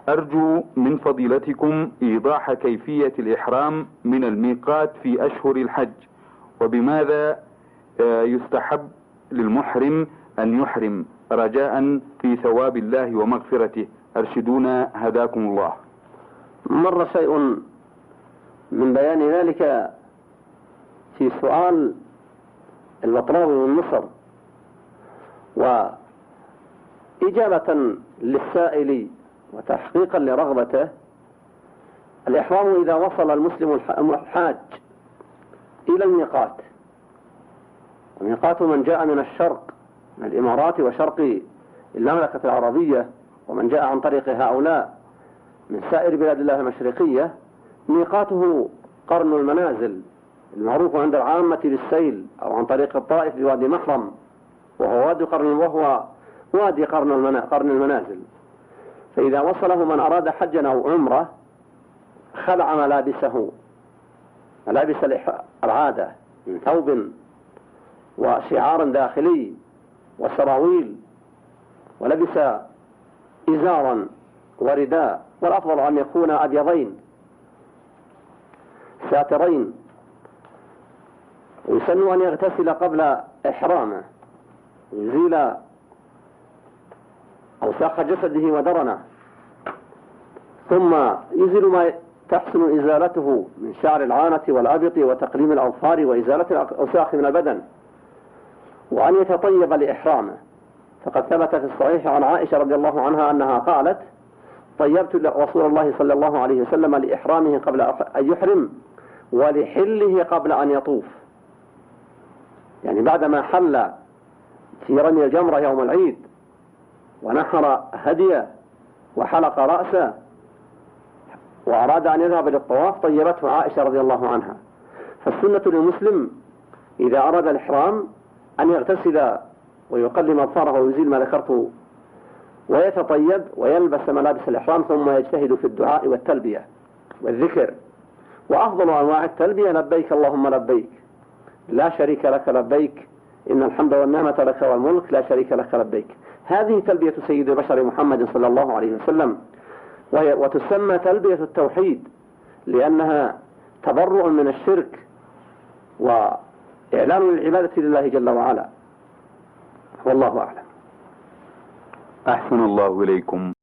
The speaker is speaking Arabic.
أرجو من فضيلتكم إيضاح كيفية الإحرام من الميقات في أشهر الحج، وبماذا يستحب للمحرم أن يحرم رجاء في ثواب الله ومغفرته. أرشدونا هداكم الله. مر شيء من بيان ذلك في سؤال البطراوي من مصر، وإجابة للسائل وتحقيقا لرغبته: الإحرام إذا وصل المسلم الحاج إلى الميقات، وميقات من جاء من الشرق من الإمارات وشرق المملكة العربية، ومن جاء عن طريق هؤلاء من سائر بلاد الله المشرقية، ميقاته قرن المنازل المعروف عند العامة بالسيل، أو عن طريق الطائف بوادي محرم، وهو وادي قرن المنازل. فإذا وصله من أراد حجا أو عمرة خلع ملابس العادة من ثوب وشعار داخلي وسراويل، ولبس إزارا ورداء، والأفضل أن يكون أبيضين ساترين. ويسن أن يغتسل قبل إحرامه، يزيل أوساخ جسده ودرنه، ثم يزيل ما تحسن إزالته من شعر العانة والأبط وتقليم الأظفار وإزالة الأوساخ من البدن، وأن يتطيب لإحرامه. فقد ثبت في الصحيح عن عائشة رضي الله عنها أنها قالت: طيبت رسول الله صلى الله عليه وسلم لإحرامه قبل أن يحرم، ولحله قبل أن يطوف، يعني بعدما حل في رمي الجمرة يوم العيد ونحر هديه وحلق رأسه وأراد أن يذهب للطواف، طيبته عائشة رضي الله عنها. فالسنة للمسلم إذا أراد الإحرام أن يغتسل ويقلم أظفاره ويزيل ما ذكرته ويتطيب ويلبس ملابس الإحرام، ثم يجتهد في الدعاء والتلبية والذكر. وأفضل أنواع التلبية: لبيك اللهم لبيك لا شريك لك لبيك إن الحمد والنعمة لك والملك لا شريك لك لبيك. هذه تلبية سيد البشر محمد صلى الله عليه وسلم، وتسمى تلبية التوحيد، لأنها تبرؤ من الشرك وإعلان العبادة لله جل وعلا. والله أعلم. أحسن الله إليكم.